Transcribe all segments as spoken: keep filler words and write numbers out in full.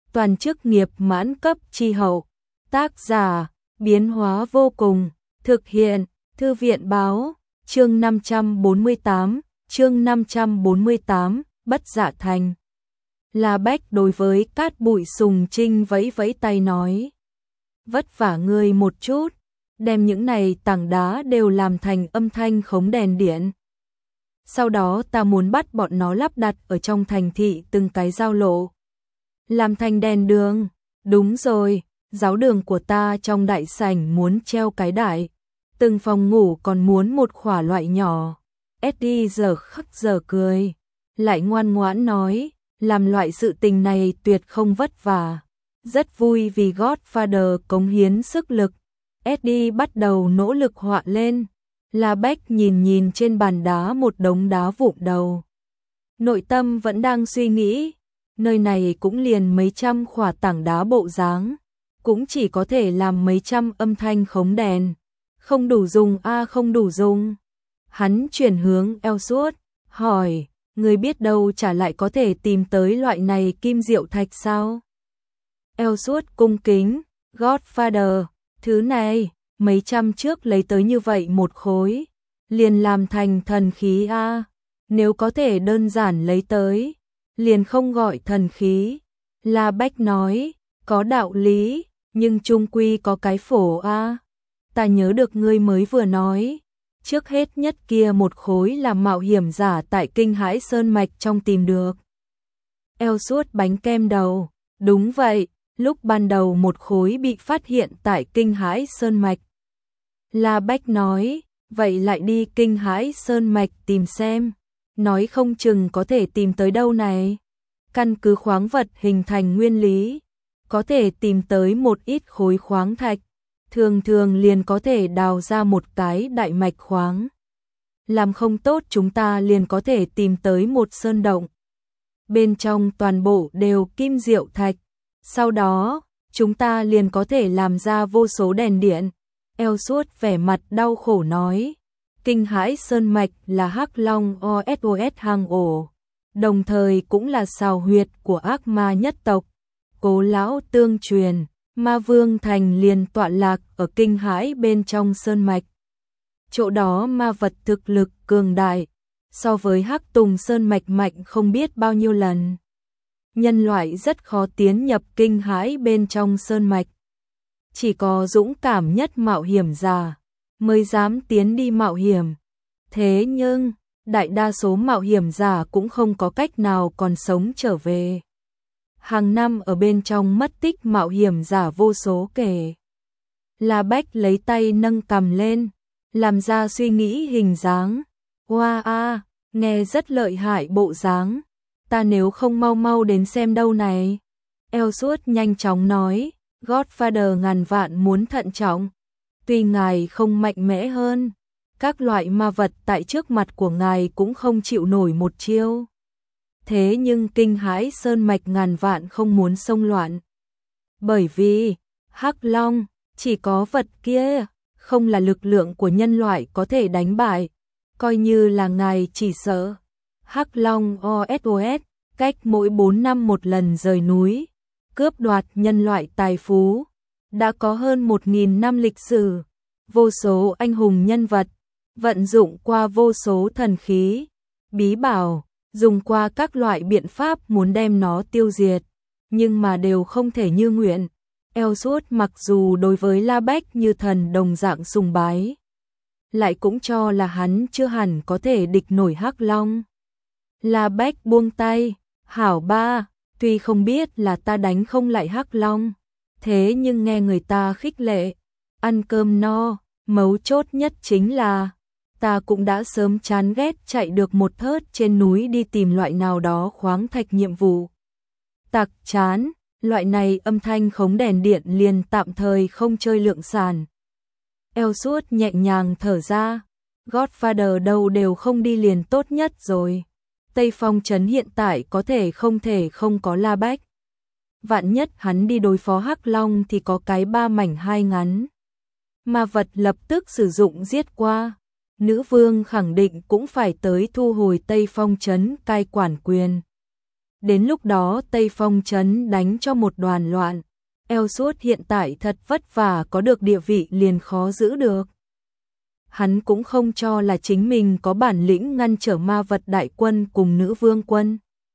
toàn chức nghiệp mãn cấp chi hậu. Tác giả, biến hóa vô cùng, thực hiện, Thư viện báo, chương năm trăm bốn mươi tám, chương năm trăm bốn mươi tám, Bất Dạ Thành. La Bách đối với Cát Bụi Sùng Trinh vẫy vẫy tay nói. Vất vả ngươi một chút, đem những này tảng đá đều làm thành âm thanh khống đèn điện. Sau đó ta muốn bắt bọn nó lắp đặt ở trong thành thị từng cái giao lộ. Làm thành đèn đường, đúng rồi, giáo đường của ta trong đại sảnh muốn treo cái đại. Từng phòng ngủ còn muốn một khỏa loại nhỏ. Eddie giờ khắc giờ cười, lại ngoan ngoãn nói, làm loại sự tình này tuyệt không vất vả. Rất vui vì Godfather cống hiến sức lực. Eddie bắt đầu nỗ lực họa lên. La Bách nhìn nhìn trên bàn đá một đống đá vụn đầu. Nội tâm vẫn đang suy nghĩ, nơi này cũng liền mấy trăm khỏa tảng đá bộ dáng, cũng chỉ có thể làm mấy trăm âm thanh khống đèn. Không đủ dùng a à, không đủ dùng. Hắn chuyển hướng Elsuốt, hỏi, người biết đâu chả lại có thể tìm tới loại này kim diệu thạch sao? Elsuốt cung kính, Godfather, thứ này, mấy trăm trước lấy tới như vậy một khối, liền làm thành thần khí a à. Nếu có thể đơn giản lấy tới, liền không gọi thần khí. La Bách nói, có đạo lý, nhưng chung quy có cái phổ a à. Ta nhớ được ngươi mới vừa nói, trước hết nhất kia một khối là mạo hiểm giả tại Kinh Hãi Sơn Mạch trong tìm được. Elsuốt bánh kem đầu, đúng vậy, lúc ban đầu một khối bị phát hiện tại Kinh Hãi Sơn Mạch. La Bách nói, vậy lại đi Kinh Hãi Sơn Mạch tìm xem, nói không chừng có thể tìm tới đâu này. Căn cứ khoáng vật hình thành nguyên lý, có thể tìm tới một ít khối khoáng thạch. Thường thường liền có thể đào ra một cái đại mạch khoáng. Làm không tốt chúng ta liền có thể tìm tới một sơn động. Bên trong toàn bộ đều kim diệu thạch. Sau đó, chúng ta liền có thể làm ra vô số đèn điện. Elsuốt vẻ mặt đau khổ nói. Kinh Hãi Sơn Mạch là Hắc Long o ét o ét hang ổ. Đồng thời cũng là sào huyệt của ác ma nhất tộc. Cố lão tương truyền. Ma Vương Thành liền tọa lạc ở Kinh Hãi bên trong sơn mạch. Chỗ đó ma vật thực lực cường đại, so với Hắc Tùng Sơn Mạch mạnh không biết bao nhiêu lần. Nhân loại rất khó tiến nhập Kinh Hãi bên trong sơn mạch. Chỉ có dũng cảm nhất mạo hiểm giả mới dám tiến đi mạo hiểm. Thế nhưng, đại đa số mạo hiểm giả cũng không có cách nào còn sống trở về. Hàng năm ở bên trong mất tích mạo hiểm giả vô số kể. La Bách lấy tay nâng cằm lên, làm ra suy nghĩ hình dáng. Wow a, nghe rất lợi hại bộ dáng. Ta nếu không mau mau đến xem đâu này. Elsuốt nhanh chóng nói, Godfather ngàn vạn muốn thận trọng. Tuy ngài không mạnh mẽ hơn, các loại ma vật tại trước mặt của ngài cũng không chịu nổi một chiêu. Thế nhưng Kinh Hãi Sơn Mạch ngàn vạn không muốn xông loạn. Bởi vì, Hắc Long, chỉ có vật kia, không là lực lượng của nhân loại có thể đánh bại. Coi như là ngài chỉ sợ. Hắc Long o ét o ét, cách mỗi bốn năm một lần rời núi, cướp đoạt nhân loại tài phú. Đã có hơn một nghìn năm lịch sử, vô số anh hùng nhân vật, vận dụng qua vô số thần khí, bí bảo. Dùng qua các loại biện pháp muốn đem nó tiêu diệt, nhưng mà đều không thể như nguyện. Elsuốt mặc dù đối với La Bách như thần đồng dạng sùng bái, lại cũng cho là hắn chưa hẳn có thể địch nổi Hắc Long. La Bách buông tay, hảo ba, tuy không biết là ta đánh không lại Hắc Long, thế nhưng nghe người ta khích lệ, ăn cơm no, mấu chốt nhất chính là ta cũng đã sớm chán ghét chạy được một thớt trên núi đi tìm loại nào đó khoáng thạch nhiệm vụ. Tặc chán, loại này âm thanh khống đèn điện liền tạm thời không chơi lượng sản. Elsuốt nhẹ nhàng thở ra, Godfather đâu đều không đi liền tốt nhất rồi. Tây Phong trấn hiện tại có thể không thể không có La Bách. Vạn nhất hắn đi đối phó Hắc Long thì có cái ba mảnh hai ngắn. Ma vật lập tức sử dụng giết qua. Nữ vương khẳng định cũng phải tới thu hồi Tây Phong trấn cai quản quyền. Đến lúc đó Tây Phong trấn đánh cho một đoàn loạn, eo suốt hiện tại thật vất vả có được địa vị liền khó giữ được. Hắn cũng không cho là chính mình có bản lĩnh ngăn trở ma vật đại quân cùng nữ vương quân.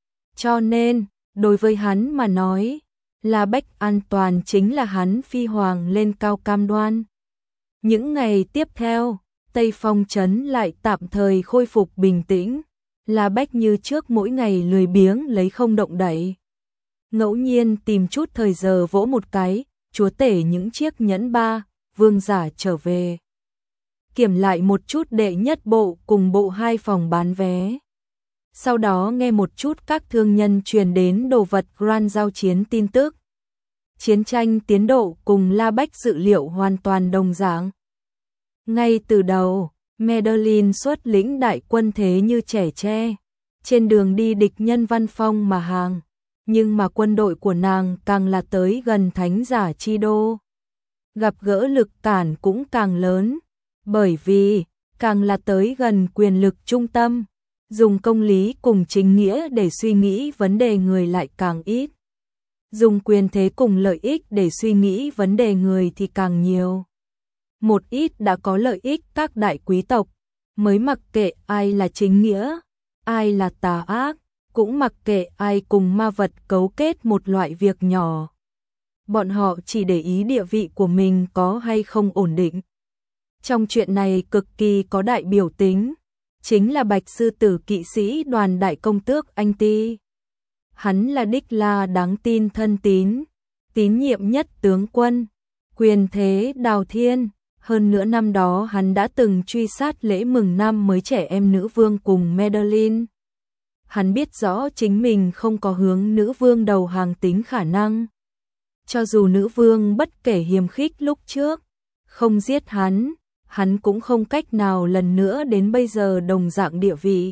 Cho nên, đối với hắn mà nói, La Bách an toàn chính là hắn phi hoàng lên cao cam đoan. Những ngày tiếp theo, Tây Phong trấn lại tạm thời khôi phục bình tĩnh. La Bách như trước mỗi ngày lười biếng lấy không động đậy. Ngẫu nhiên tìm chút thời giờ vỗ một cái, chúa tể những chiếc nhẫn ba, vương giả trở về. Kiểm lại một chút đệ nhất bộ cùng bộ hai phòng bán vé. Sau đó nghe một chút các thương nhân truyền đến đồ vật Grand giao chiến tin tức. Chiến tranh tiến độ cùng La Bách dự liệu hoàn toàn đồng dạng. Ngay từ đầu, Madeline xuất lĩnh đại quân thế như trẻ tre, trên đường đi địch nhân văn phong mà hàng, nhưng mà quân đội của nàng càng là tới gần thánh giả chi đô. Gặp gỡ lực cản cũng càng lớn, bởi vì càng là tới gần quyền lực trung tâm, dùng công lý cùng chính nghĩa để suy nghĩ vấn đề người lại càng ít. Dùng quyền thế cùng lợi ích để suy nghĩ vấn đề người thì càng nhiều. Một ít đã có lợi ích các đại quý tộc, mới mặc kệ ai là chính nghĩa, ai là tà ác, cũng mặc kệ ai cùng ma vật cấu kết một loại việc nhỏ. Bọn họ chỉ để ý địa vị của mình có hay không ổn định. Trong chuyện này cực kỳ có đại biểu tính, chính là Bạch Sư Tử kỵ sĩ đoàn đại công tước Anh Ti. Hắn là đích la đáng tin thân tín, tín nhiệm nhất tướng quân, quyền thế đào thiên. Hơn nữa năm đó hắn đã từng truy sát lễ mừng năm mới trẻ em nữ vương cùng Madeline. Hắn biết rõ chính mình không có hướng nữ vương đầu hàng tính khả năng. Cho dù nữ vương bất kể hiềm khích lúc trước, không giết hắn, hắn cũng không cách nào lần nữa đến bây giờ đồng dạng địa vị.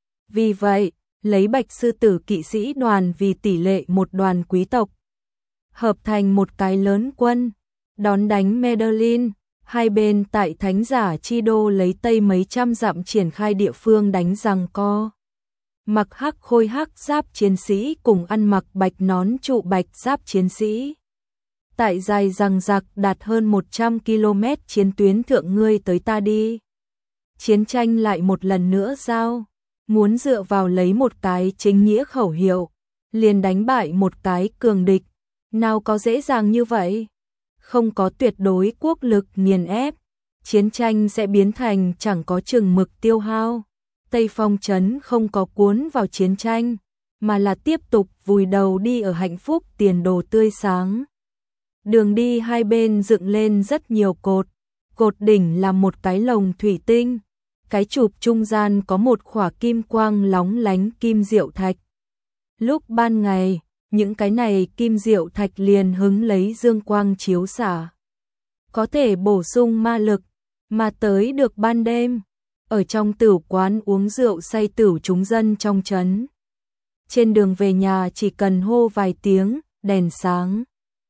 Vì vậy, lấy Bạch Sư Tử kỵ sĩ đoàn vì tỷ lệ một đoàn quý tộc, hợp thành một cái lớn quân, đón đánh Madeline. Hai bên tại thánh giả chi đô lấy tây mấy trăm dặm triển khai địa phương đánh giằng co. Mặc hắc khôi hắc giáp chiến sĩ cùng ăn mặc bạch nón trụ bạch giáp chiến sĩ. Tại dài rằng giặc đạt hơn một trăm ki lô mét chiến tuyến thượng ngươi tới ta đi. Chiến tranh lại một lần nữa giao, muốn dựa vào lấy một cái chính nghĩa khẩu hiệu, liền đánh bại một cái cường địch, nào có dễ dàng như vậy. Không có tuyệt đối quốc lực nghiền ép, chiến tranh sẽ biến thành chẳng có chừng mực tiêu hao. Tây Phong trấn không có cuốn vào chiến tranh, mà là tiếp tục vùi đầu đi ở hạnh phúc tiền đồ tươi sáng. Đường đi hai bên dựng lên rất nhiều cột, cột đỉnh là một cái lồng thủy tinh, cái chụp trung gian có một khỏa kim quang lóng lánh kim diệu thạch. Lúc ban ngày, những cái này kim diệu thạch liền hứng lấy dương quang chiếu xả, có thể bổ sung ma lực, mà tới được ban đêm, ở trong tửu quán uống rượu say tửu chúng dân trong trấn. Trên đường về nhà chỉ cần hô vài tiếng, đèn sáng,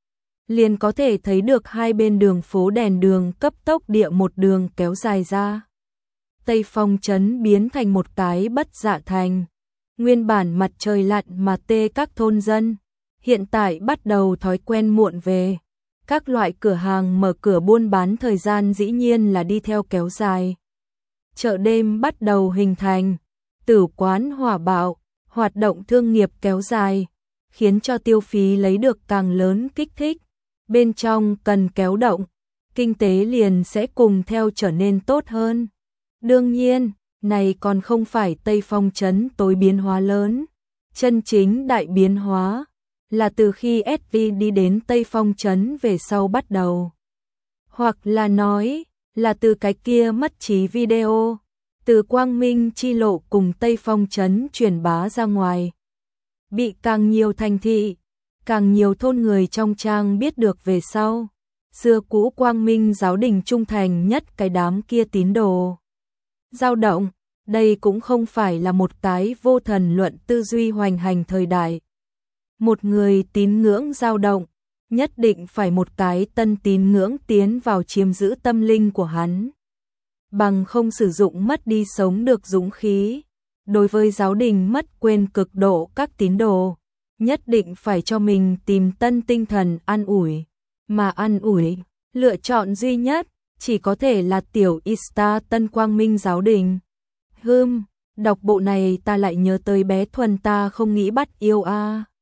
liền có thể thấy được hai bên đường phố đèn đường cấp tốc địa một đường kéo dài ra. Tây Phong trấn biến thành một cái bất dạ thành. Nguyên bản mặt trời lặn mà tê các thôn dân, hiện tại bắt đầu thói quen muộn về. Các loại cửa hàng mở cửa buôn bán thời gian dĩ nhiên là đi theo kéo dài. Chợ đêm bắt đầu hình thành, tử quán hỏa bạo, hoạt động thương nghiệp kéo dài, khiến cho tiêu phí lấy được càng lớn kích thích. Bên trong cần kéo động, kinh tế liền sẽ cùng theo trở nên tốt hơn. Đương nhiên, này còn không phải Tây Phong trấn tối biến hóa lớn. Chân chính đại biến hóa là từ khi ét vê đi đến Tây Phong trấn về sau bắt đầu. Hoặc là nói là từ cái kia mất trí video, từ Quang Minh chi lộ cùng Tây Phong trấn truyền bá ra ngoài. Bị càng nhiều thành thị, càng nhiều thôn người trong trang biết được về sau. Xưa cũ Quang Minh giáo đình trung thành nhất cái đám kia tín đồ dao động, đây cũng không phải là một cái vô thần luận tư duy hoành hành thời đại. Một người tín ngưỡng dao động, nhất định phải một cái tân tín ngưỡng tiến vào chiếm giữ tâm linh của hắn. Bằng không sử dụng mất đi sống được dũng khí. đối với giáo đình mất quên cực độ các tín đồ, nhất định phải cho mình tìm tân tinh thần an ủi, mà an ủi, lựa chọn duy nhất chỉ có thể là tiểu Ista Tân Quang Minh giáo đình. Hừm, đọc bộ này ta lại nhớ tới bé Thuần ta không nghĩ bắt yêu a. À.